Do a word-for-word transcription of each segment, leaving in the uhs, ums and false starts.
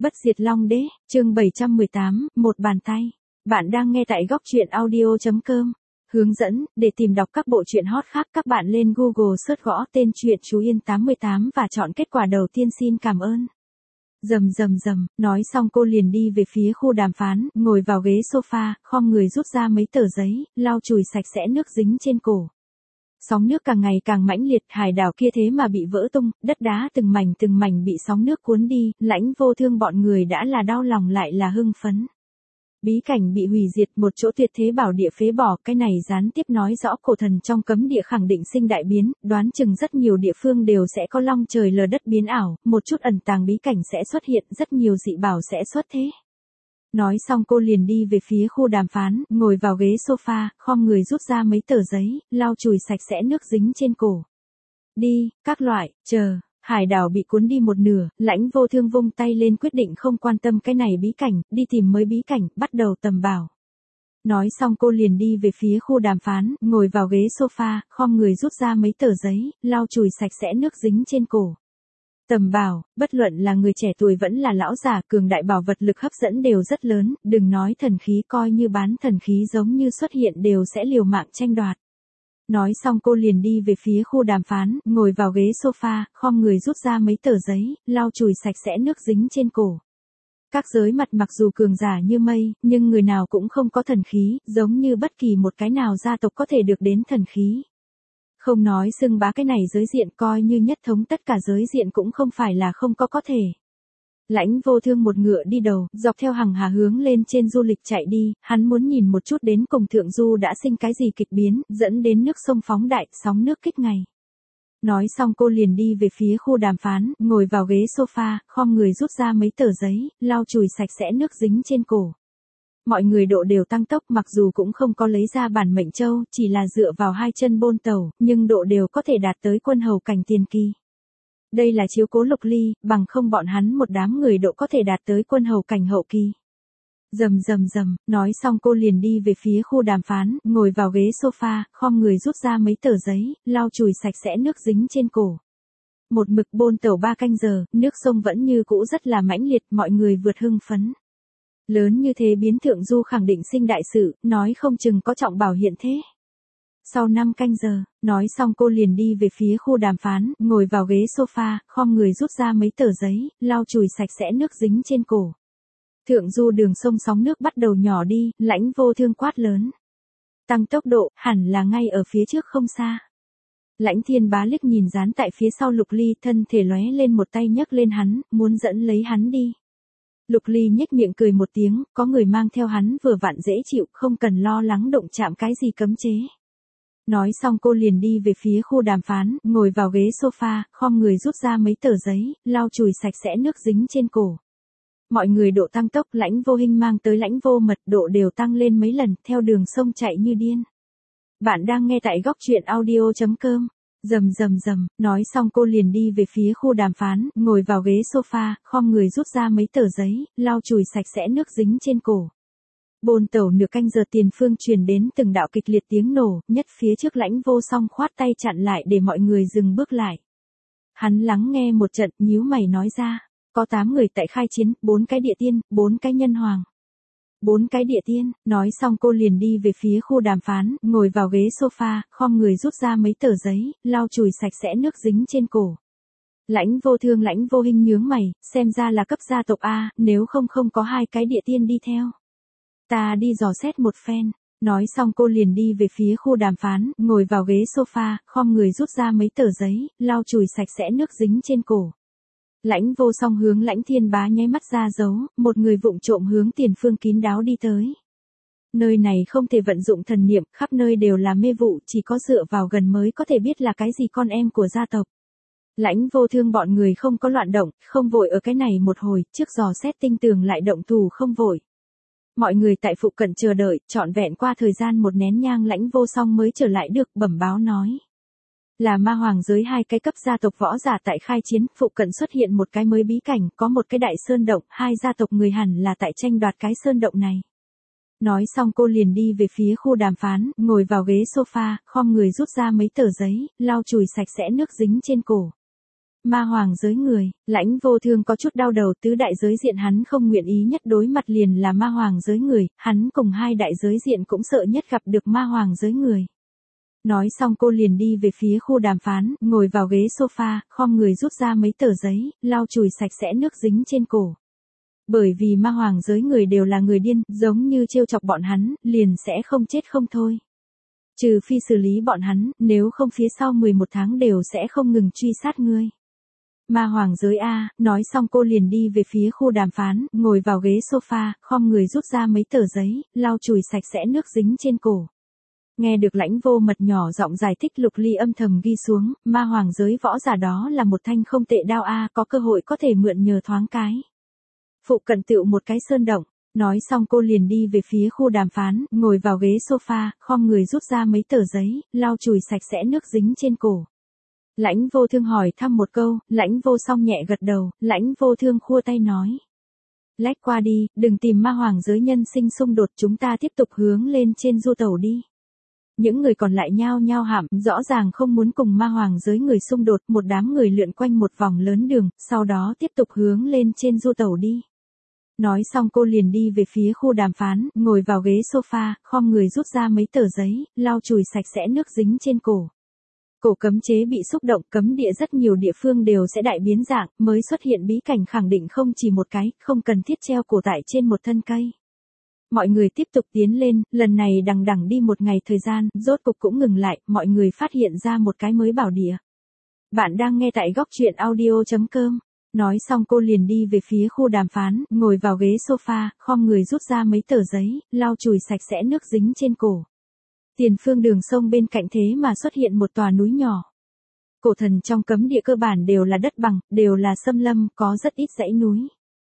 Bất diệt Long Đế, chương bảy trăm mười tám, một bàn tay. Bạn đang nghe tại góc truyện audio.com. Hướng dẫn, để tìm đọc các bộ truyện hot khác các bạn lên Google search gõ tên truyện Chú Yên tám mươi tám và chọn kết quả đầu tiên xin cảm ơn. Rầm rầm rầm, nói xong cô liền đi về phía khu đàm phán, ngồi vào ghế sofa, khom người rút ra mấy tờ giấy, lau chùi sạch sẽ nước dính trên cổ. Sóng nước càng ngày càng mãnh liệt, hải đảo kia thế mà bị vỡ tung, đất đá từng mảnh từng mảnh bị sóng nước cuốn đi, Lãnh Vô Thương bọn người đã là đau lòng lại là hưng phấn. Bí cảnh bị hủy diệt, một chỗ tuyệt thế bảo địa phế bỏ, cái này gián tiếp nói rõ cổ thần trong cấm địa khẳng định sinh đại biến, đoán chừng rất nhiều địa phương đều sẽ có long trời lở đất biến ảo, một chút ẩn tàng bí cảnh sẽ xuất hiện, rất nhiều dị bảo sẽ xuất thế. Nói xong cô liền đi về phía khu đàm phán, ngồi vào ghế sofa, khom người rút ra mấy tờ giấy, lau chùi sạch sẽ nước dính trên cổ. Đi, các loại, chờ. Hải đảo bị cuốn đi một nửa, Lãnh Vô Thương vung tay lên quyết định không quan tâm cái này bí cảnh, đi tìm mới bí cảnh, bắt đầu tầm bảo. Nói xong cô liền đi về phía khu đàm phán, ngồi vào ghế sofa, khom người rút ra mấy tờ giấy, lau chùi sạch sẽ nước dính trên cổ. Tầm bảo, bất luận là người trẻ tuổi vẫn là lão già, cường đại bảo vật lực hấp dẫn đều rất lớn, đừng nói thần khí, coi như bán thần khí giống như xuất hiện đều sẽ liều mạng tranh đoạt. Nói xong cô liền đi về phía khu đàm phán, ngồi vào ghế sofa, khom người rút ra mấy tờ giấy, lau chùi sạch sẽ nước dính trên cổ. Các giới mặt mặc dù cường giả như mây, nhưng người nào cũng không có thần khí, giống như bất kỳ một cái nào gia tộc có thể được đến thần khí. Không nói xưng bá cái này giới diện, coi như nhất thống tất cả giới diện cũng không phải là không có có thể. Lãnh Vô Thương một ngựa đi đầu, dọc theo hàng hà hướng lên trên du lịch chạy đi, hắn muốn nhìn một chút đến cùng thượng du đã sinh cái gì kịch biến, dẫn đến nước sông phóng đại, sóng nước kích ngày. Nói xong cô liền đi về phía khu đàm phán, ngồi vào ghế sofa, khom người rút ra mấy tờ giấy, lau chùi sạch sẽ nước dính trên cổ. Mọi người độ đều tăng tốc, mặc dù cũng không có lấy ra bản mệnh châu, chỉ là dựa vào hai chân bôn tàu, nhưng độ đều có thể đạt tới quân hầu cảnh tiền kỳ. Đây là chiếu cố Lục Ly, bằng không bọn hắn một đám người độ có thể đạt tới quân hầu cảnh hậu kỳ. Rầm rầm rầm, nói xong cô liền đi về phía khu đàm phán, ngồi vào ghế sofa, khom người rút ra mấy tờ giấy, lau chùi sạch sẽ nước dính trên cổ. Một mực bôn tàu ba canh giờ, nước sông vẫn như cũ rất là mãnh liệt, mọi người vượt hưng phấn. Lớn như thế biến thượng du khẳng định sinh đại sự, nói không chừng có trọng bảo hiện thế. Sau năm canh giờ, nói xong cô liền đi về phía khu đàm phán, ngồi vào ghế sofa, khom người rút ra mấy tờ giấy, lau chùi sạch sẽ nước dính trên cổ. Thượng du đường sông sóng nước bắt đầu nhỏ đi, Lãnh Vô Thương quát lớn. Tăng tốc độ, hẳn là ngay ở phía trước không xa. Lãnh Thiên Bá liếc nhìn dán tại phía sau Lục Ly, thân thể lóe lên một tay nhấc lên hắn, muốn dẫn lấy hắn đi. Lục Ly nhếch miệng cười một tiếng, có người mang theo hắn vừa vặn dễ chịu, không cần lo lắng động chạm cái gì cấm chế. Nói xong cô liền đi về phía khu đàm phán, ngồi vào ghế sofa, khom người rút ra mấy tờ giấy, lau chùi sạch sẽ nước dính trên cổ. Mọi người độ tăng tốc, Lãnh Vô Hinh mang tới Lãnh Vô Mật độ đều tăng lên mấy lần, theo đường sông chạy như điên. Bạn đang nghe tại góc truyện audio.com. Rầm rầm rầm, nói xong cô liền đi về phía khu đàm phán, ngồi vào ghế sofa, khom người rút ra mấy tờ giấy, lau chùi sạch sẽ nước dính trên cổ. Bôn tàu nửa canh giờ tiền phương truyền đến từng đạo kịch liệt tiếng nổ, nhất phía trước Lãnh Vô Song khoát tay chặn lại để mọi người dừng bước lại. Hắn lắng nghe một trận, nhíu mày nói ra, có tám người tại khai chiến, bốn cái địa tiên, bốn cái nhân hoàng. Bốn cái địa tiên, nói xong cô liền đi về phía khu đàm phán, ngồi vào ghế sofa, khom người rút ra mấy tờ giấy, lau chùi sạch sẽ nước dính trên cổ. Lãnh Vô Thương Lãnh Vô Hinh nhướng mày, xem ra là cấp gia tộc A, nếu không không có hai cái địa tiên đi theo. Ta đi dò xét một phen. Nói xong cô liền đi về phía khu đàm phán, ngồi vào ghế sofa, khom người rút ra mấy tờ giấy, lau chùi sạch sẽ nước dính trên cổ. Lãnh Vô Song hướng Lãnh Thiên Bá nháy mắt ra dấu, một người vụng trộm hướng tiền phương kín đáo đi tới. Nơi này không thể vận dụng thần niệm, khắp nơi đều là mê vụ, chỉ có dựa vào gần mới có thể biết là cái gì con em của gia tộc. Lãnh Vô Thương bọn người không có loạn động, không vội ở cái này một hồi, trước dò xét tinh tường lại động thủ không vội. Mọi người tại phụ cận chờ đợi, trọn vẹn qua thời gian một nén nhang Lãnh Vô Song mới trở lại được, bẩm báo nói. Là ma hoàng giới hai cái cấp gia tộc võ giả tại khai chiến, phụ cận xuất hiện một cái mới bí cảnh, có một cái đại sơn động, hai gia tộc người hẳn là tại tranh đoạt cái sơn động này. Nói xong cô liền đi về phía khu đàm phán, ngồi vào ghế sofa, khom người rút ra mấy tờ giấy, lau chùi sạch sẽ nước dính trên cổ. ma hoàng giới người, Lãnh Vô Thương có chút đau đầu, tứ đại giới diện hắn không nguyện ý nhất đối mặt liền là ma hoàng giới người, hắn cùng hai đại giới diện cũng sợ nhất gặp được ma hoàng giới người. Nói xong cô liền đi về phía khu đàm phán, ngồi vào ghế sofa, khom người rút ra mấy tờ giấy, lau chùi sạch sẽ nước dính trên cổ. Bởi vì ma hoàng giới người đều là người điên, giống như trêu chọc bọn hắn, liền sẽ không chết không thôi. Trừ phi xử lý bọn hắn, nếu không phía sau mười một tháng đều sẽ không ngừng truy sát ngươi. Ma hoàng giới A, nói xong cô liền đi về phía khu đàm phán, ngồi vào ghế sofa, khom người rút ra mấy tờ giấy, lau chùi sạch sẽ nước dính trên cổ. Nghe được Lãnh Vô Mật nhỏ giọng giải thích, Lục Ly âm thầm ghi xuống, ma hoàng giới võ giả đó là một thanh không tệ đao A, có cơ hội có thể mượn nhờ thoáng cái. Phụ cận tựu một cái sơn động, nói xong cô liền đi về phía khu đàm phán, ngồi vào ghế sofa, khom người rút ra mấy tờ giấy, lau chùi sạch sẽ nước dính trên cổ. Lãnh Vô Thương hỏi thăm một câu, Lãnh Vô Song nhẹ gật đầu, Lãnh Vô Thương khua tay nói. Lách qua đi, đừng tìm ma hoàng giới nhân sinh xung đột, chúng ta tiếp tục hướng lên trên du tàu đi. Những người còn lại nhao nhao hạm, rõ ràng không muốn cùng ma hoàng giới người xung đột, một đám người lượn quanh một vòng lớn đường, sau đó tiếp tục hướng lên trên du tàu đi. Nói xong cô liền đi về phía khu đàm phán, ngồi vào ghế sofa, khom người rút ra mấy tờ giấy, lau chùi sạch sẽ nước dính trên cổ. Cổ cấm chế bị xúc động, cấm địa rất nhiều địa phương đều sẽ đại biến dạng, mới xuất hiện bí cảnh khẳng định không chỉ một cái, không cần thiết treo cổ tại trên một thân cây. Mọi người tiếp tục tiến lên, lần này đằng đằng đi một ngày thời gian, rốt cục cũng ngừng lại, mọi người phát hiện ra một cái mới bảo địa. Bạn đang nghe tại góc truyện audio chấm com. Nói xong cô liền đi về phía khu đàm phán, ngồi vào ghế sofa, khom người rút ra mấy tờ giấy, lau chùi sạch sẽ nước dính trên cổ. Tiền phương đường sông bên cạnh thế mà xuất hiện một tòa núi nhỏ. Cổ thần trong cấm địa cơ bản đều là đất bằng, đều là xâm lâm, có rất ít dãy núi.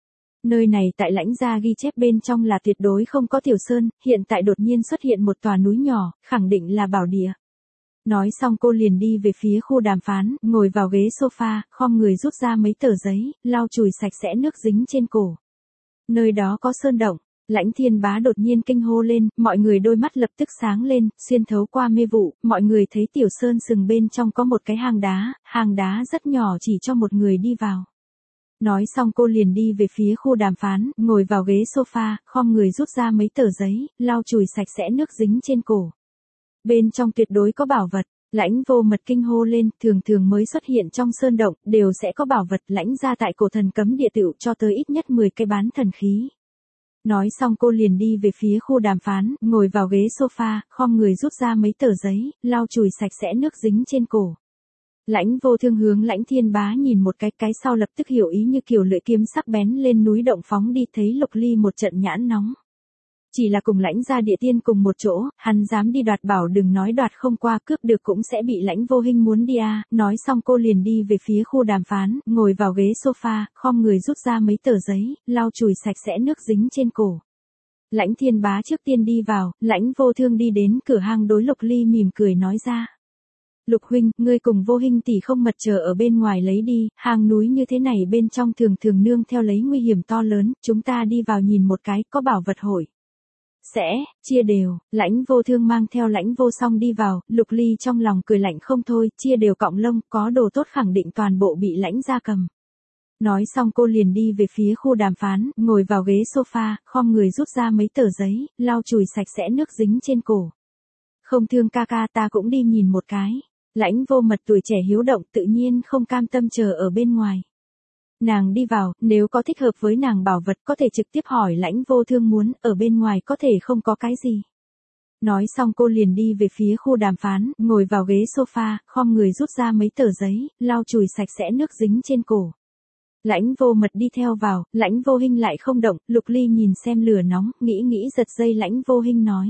Nơi này tại Lãnh gia ghi chép bên trong là tuyệt đối không có tiểu sơn, hiện tại đột nhiên xuất hiện một tòa núi nhỏ, khẳng định là bảo địa. Nói xong cô liền đi về phía khu đàm phán, ngồi vào ghế sofa, khom người rút ra mấy tờ giấy, lau chùi sạch sẽ nước dính trên cổ. Nơi đó có sơn động, Lãnh Thiên Bá đột nhiên kinh hô lên, mọi người đôi mắt lập tức sáng lên, xuyên thấu qua mê vụ, mọi người thấy tiểu sơn sừng bên trong có một cái hang đá, hang đá rất nhỏ chỉ cho một người đi vào. Nói xong cô liền đi về phía khu đàm phán, ngồi vào ghế sofa, khom người rút ra mấy tờ giấy, lau chùi sạch sẽ nước dính trên cổ. Bên trong tuyệt đối có bảo vật, Lãnh Vô Mật kinh hô lên, thường thường mới xuất hiện trong sơn động, đều sẽ có bảo vật, Lãnh gia tại cổ thần cấm địa tựu cho tới ít nhất mười cái bán thần khí. Nói xong cô liền đi về phía khu đàm phán, ngồi vào ghế sofa, khom người rút ra mấy tờ giấy, lau chùi sạch sẽ nước dính trên cổ. Lãnh Vô Thương hướng Lãnh Thiên Bá nhìn một cái, cái sau lập tức hiểu ý như kiểu lưỡi kiếm sắc bén lên núi động phóng đi, thấy Lục Ly một trận nhãn nóng. Chỉ là cùng Lãnh gia địa tiên cùng một chỗ, hắn dám đi đoạt bảo, đừng nói đoạt không qua, cướp được cũng sẽ bị Lãnh Vô Hinh muốn đi a. Nói xong cô liền đi về phía khu đàm phán, ngồi vào ghế sofa, khom người rút ra mấy tờ giấy, lau chùi sạch sẽ nước dính trên cổ. Lãnh Thiên Bá trước tiên đi vào, Lãnh Vô Thương đi đến cửa hang đối Lục Ly mỉm cười nói ra. Lục huynh, ngươi cùng Vô Hinh tỷ không mật chờ ở bên ngoài lấy đi, hang núi như thế này bên trong thường thường nương theo lấy nguy hiểm to lớn, chúng ta đi vào nhìn một cái, có bảo vật hội. Sẽ, chia đều, Lãnh Vô Thương mang theo Lãnh Vô Song đi vào, Lục Ly trong lòng cười lạnh không thôi, chia đều cọng lông, có đồ tốt khẳng định toàn bộ bị Lãnh gia cầm. Nói xong cô liền đi về phía khu đàm phán, ngồi vào ghế sofa, khom người rút ra mấy tờ giấy, lau chùi sạch sẽ nước dính trên cổ. Không Thương ca ca, ta cũng đi nhìn một cái. Lãnh Vô Mật tuổi trẻ hiếu động, tự nhiên không cam tâm chờ ở bên ngoài. Nàng đi vào, nếu có thích hợp với nàng bảo vật có thể trực tiếp hỏi Lãnh Vô Thương muốn, ở bên ngoài có thể không có cái gì. Nói xong cô liền đi về phía khu đàm phán, ngồi vào ghế sofa, khom người rút ra mấy tờ giấy, lau chùi sạch sẽ nước dính trên cổ. Lãnh Vô Mật đi theo vào, Lãnh Vô Hinh lại không động, Lục Ly nhìn xem lửa nóng, nghĩ nghĩ giật dây Lãnh Vô Hinh nói.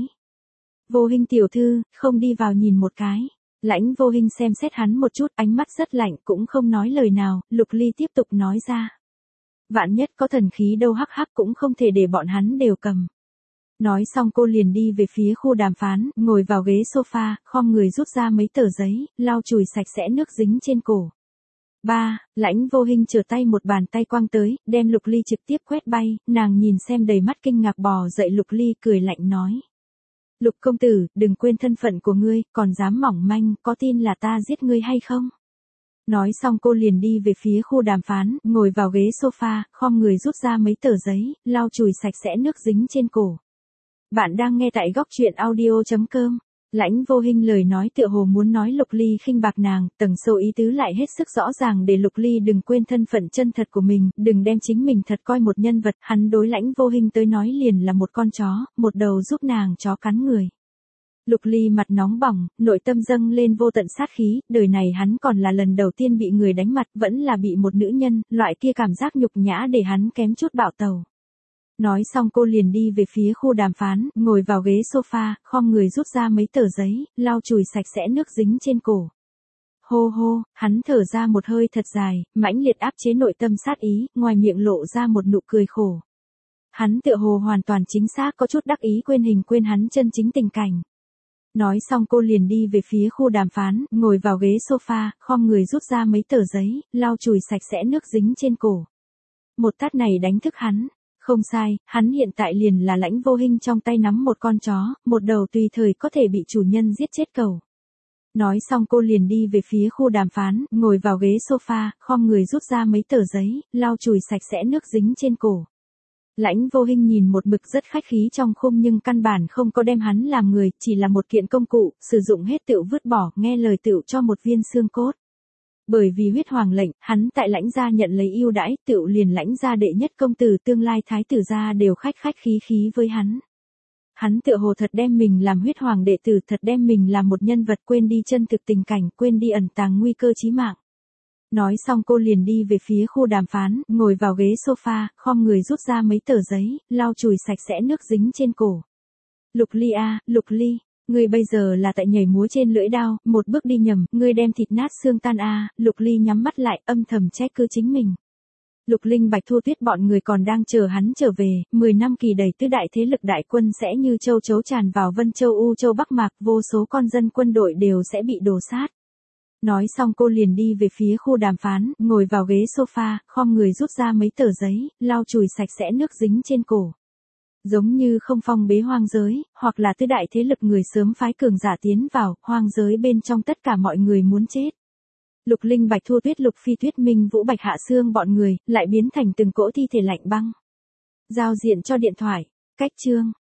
Vô Hinh tiểu thư, không đi vào nhìn một cái. Lãnh Vô Hinh xem xét hắn một chút, ánh mắt rất lạnh, cũng không nói lời nào, Lục Ly tiếp tục nói ra. Vạn nhất có thần khí đâu hắc hắc cũng không thể để bọn hắn đều cầm. Nói xong cô liền đi về phía khu đàm phán, ngồi vào ghế sofa, khom người rút ra mấy tờ giấy, lau chùi sạch sẽ nước dính trên cổ. ba. Lãnh Vô Hinh trở tay một bàn tay quăng tới, đem Lục Ly trực tiếp quét bay, nàng nhìn xem đầy mắt kinh ngạc bò dậy Lục Ly cười lạnh nói. Lục công tử, đừng quên thân phận của ngươi, còn dám mỏng manh, có tin là ta giết ngươi hay không? Nói xong cô liền đi về phía khu đàm phán, ngồi vào ghế sofa, khom người rút ra mấy tờ giấy, lau chùi sạch sẽ nước dính trên cổ. Bạn đang nghe tại góc truyện audio chấm com. Lãnh Vô Hinh lời nói tựa hồ muốn nói Lục Ly khinh bạc nàng, tầng sâu ý tứ lại hết sức rõ ràng để Lục Ly đừng quên thân phận chân thật của mình, đừng đem chính mình thật coi một nhân vật, hắn đối Lãnh Vô Hinh tới nói liền là một con chó, một đầu giúp nàng chó cắn người. Lục Ly mặt nóng bỏng, nội tâm dâng lên vô tận sát khí, đời này hắn còn là lần đầu tiên bị người đánh mặt, vẫn là bị một nữ nhân, loại kia cảm giác nhục nhã để hắn kém chút bạo tàu. Nói xong cô liền đi về phía khu đàm phán, ngồi vào ghế sofa, khom người rút ra mấy tờ giấy, lau chùi sạch sẽ nước dính trên cổ. Hô hô, hắn thở ra một hơi thật dài, mãnh liệt áp chế nội tâm sát ý, ngoài miệng lộ ra một nụ cười khổ. Hắn tựa hồ hoàn toàn chính xác có chút đắc ý quên hình quên hắn chân chính tình cảnh. Nói xong cô liền đi về phía khu đàm phán, ngồi vào ghế sofa, khom người rút ra mấy tờ giấy, lau chùi sạch sẽ nước dính trên cổ. Một tát này đánh thức hắn. Không sai, hắn hiện tại liền là Lãnh Vô Hinh trong tay nắm một con chó, một đầu tùy thời có thể bị chủ nhân giết chết cầu. Nói xong cô liền đi về phía khu đàm phán, ngồi vào ghế sofa, khom người rút ra mấy tờ giấy, lau chùi sạch sẽ nước dính trên cổ. Lãnh Vô Hinh nhìn một mực rất khách khí trong khung nhưng căn bản không có đem hắn làm người, chỉ là một kiện công cụ, sử dụng hết tựu vứt bỏ, nghe lời tựu cho một viên xương cốt. Bởi vì huyết hoàng lệnh, hắn tại Lãnh gia nhận lấy ưu đãi, tựu liền Lãnh gia đệ nhất công tử tương lai thái tử gia đều khách khách khí khí với hắn. Hắn tựa hồ thật đem mình làm huyết hoàng đệ tử, thật đem mình làm một nhân vật, quên đi chân thực tình cảnh, quên đi ẩn tàng nguy cơ chí mạng. Nói xong cô liền đi về phía khu đàm phán, ngồi vào ghế sofa, khom người rút ra mấy tờ giấy, lau chùi sạch sẽ nước dính trên cổ. Lục Ly a, Lục Ly, ngươi bây giờ là tại nhảy múa trên lưỡi đao, một bước đi nhầm, ngươi đem thịt nát xương tan a. Lục Ly nhắm mắt lại, âm thầm trách cứ chính mình. Lục Linh Bạch Thu Tuyết bọn người còn đang chờ hắn trở về, mười năm kỳ đầy tứ đại thế lực đại quân sẽ như châu chấu tràn vào Vân Châu U Châu Bắc Mạc, vô số con dân quân đội đều sẽ bị đổ sát. Nói xong cô liền đi về phía khu đàm phán, ngồi vào ghế sofa, khom người rút ra mấy tờ giấy, lau chùi sạch sẽ nước dính trên cổ. Giống như không phong bế hoang giới, hoặc là tứ đại thế lực người sớm phái cường giả tiến vào, hoang giới bên trong tất cả mọi người muốn chết. Lục Linh Bạch Thu Tuyết Lục Phi Tuyết Minh Vũ Bạch Hạ Xương bọn người, lại biến thành từng cỗ thi thể lạnh băng. Giao diện cho điện thoại, cách chương.